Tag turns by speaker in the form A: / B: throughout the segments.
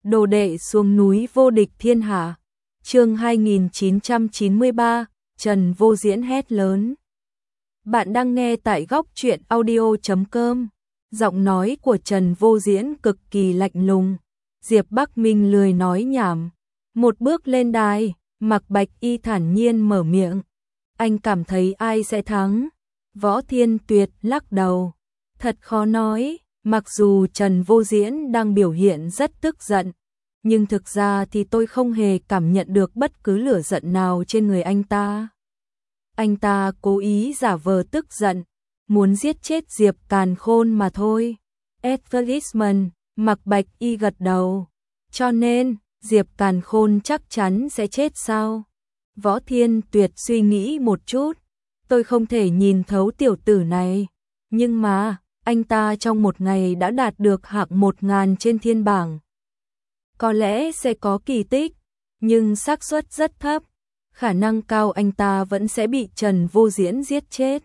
A: Đồ đệ xuống núi vô địch thiên hạ. Chương 2993, Trần Vô Diễn hét lớn. Bạn đang nghe tại góc truyện audio.com. Giọng nói của Trần Vô Diễn cực kỳ lạnh lùng. Diệp Bắc Minh lười nói nhảm. Một bước lên đài, Mạc Bạch Y thản nhiên mở miệng. Anh cảm thấy ai sẽ thắng? Võ Thiên Tuyệt lắc đầu. Thật khó nói, mặc dù Trần Vô Diễn đang biểu hiện rất tức giận, nhưng thực ra thì tôi không hề cảm nhận được bất cứ lửa giận nào trên người anh ta. Anh ta cố ý giả vờ tức giận, muốn giết chết Diệp Càn Khôn mà thôi. Advertisement, Mạc Bạch Y gật đầu. Cho nên, Diệp Càn Khôn chắc chắn sẽ chết sao? Võ Thiên Tuyệt suy nghĩ một chút. Tôi không thể nhìn thấu tiểu tử này. Nhưng mà, anh ta trong một ngày đã đạt được hạng 1000 trên thiên bảng. Có lẽ sẽ có kỳ tích, nhưng xác suất rất thấp. Khả năng cao anh ta vẫn sẽ bị Trần Vô Diễn giết chết.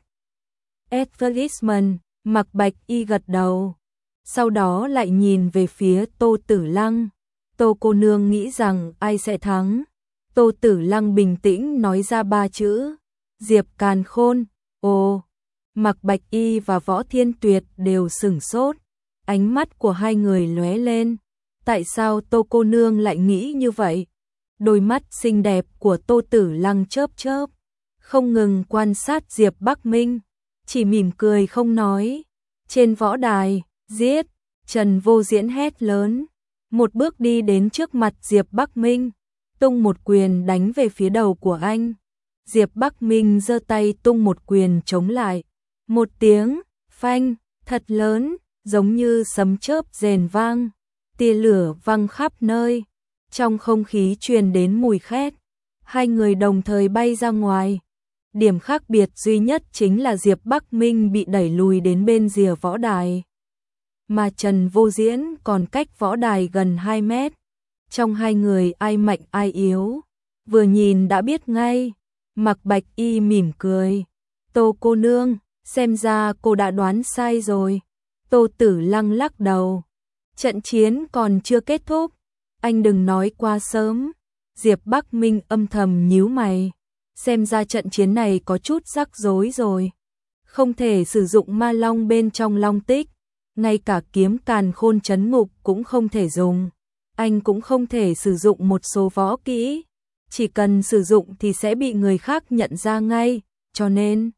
A: Advertisement, Mạc Bạch Y gật đầu. Sau đó lại nhìn về phía Tô Tử Lăng. Tô cô nương nghĩ rằng ai sẽ thắng? Tô Tử Lăng bình tĩnh nói ra 3 chữ. Diệp Càn Khôn. Ồ, Mạc Bạch Y và Võ Thiên Tuyệt đều sửng sốt. Ánh mắt của hai người lóe lên. Tại sao Tô cô nương lại nghĩ như vậy? Đôi mắt xinh đẹp của Tô Tử Lăng chớp chớp, không ngừng quan sát Diệp Bắc Minh, chỉ mỉm cười không nói. Trên võ đài, giết! Trần Vô Diễn hét lớn, một bước đi đến trước mặt Diệp Bắc Minh, tung một quyền đánh về phía đầu của anh. Diệp Bắc Minh giơ tay tung một quyền chống lại. Một tiếng phanh thật lớn, giống như sấm chớp rền vang, tia lửa văng khắp nơi. Trong không khí truyền đến mùi khét. Hai người đồng thời bay ra ngoài. Điểm khác biệt duy nhất chính là Diệp Bắc Minh bị đẩy lùi đến bên rìa võ đài, mà Trần Vô Diễn còn cách võ đài gần 2 mét. Trong hai người ai mạnh ai yếu, vừa nhìn đã biết ngay. Mạc Bạch Y mỉm cười. Tô cô nương, xem ra cô đã đoán sai rồi. Tô Tử Lăng lắc đầu. Trận chiến còn chưa kết thúc. Anh đừng nói quá sớm. Diệp Bắc Minh âm thầm nhíu mày. Xem ra trận chiến này có chút rắc rối rồi. Không thể sử dụng ma long bên trong long tích. Ngay cả kiếm Càn Khôn trấn ngục cũng không thể dùng. Anh cũng không thể sử dụng một số võ kỹ. Chỉ cần sử dụng thì sẽ bị người khác nhận ra ngay. Cho nên,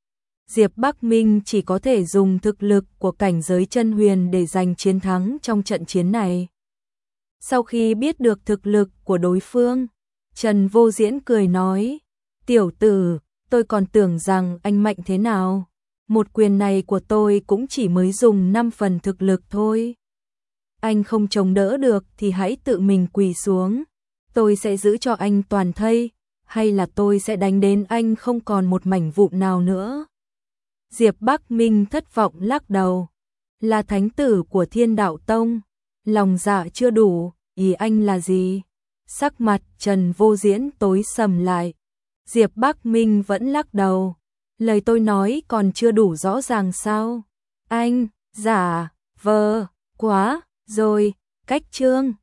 A: Diệp Bắc Minh chỉ có thể dùng thực lực của cảnh giới chân huyền để giành chiến thắng trong trận chiến này. Sau khi biết được thực lực của đối phương, Trần Vô Diễn cười nói, tiểu tử, tôi còn tưởng rằng anh mạnh thế nào. Một quyền này của tôi cũng chỉ mới dùng 5 phần thực lực thôi. Anh không chống đỡ được thì hãy tự mình quỳ xuống. Tôi sẽ giữ cho anh toàn thây, hay là tôi sẽ đánh đến anh không còn một mảnh vụn nào nữa. Diệp Bắc Minh thất vọng lắc đầu. Là thánh tử của Thiên Đạo Tông. Lòng dạ chưa đủ, ý anh là gì? Sắc mặt Trần Vô Diễn tối sầm lại. Diệp Bắc Minh vẫn lắc đầu. Lời tôi nói còn chưa đủ rõ ràng sao? Anh, giả, vờ, quá, rồi, cách chương.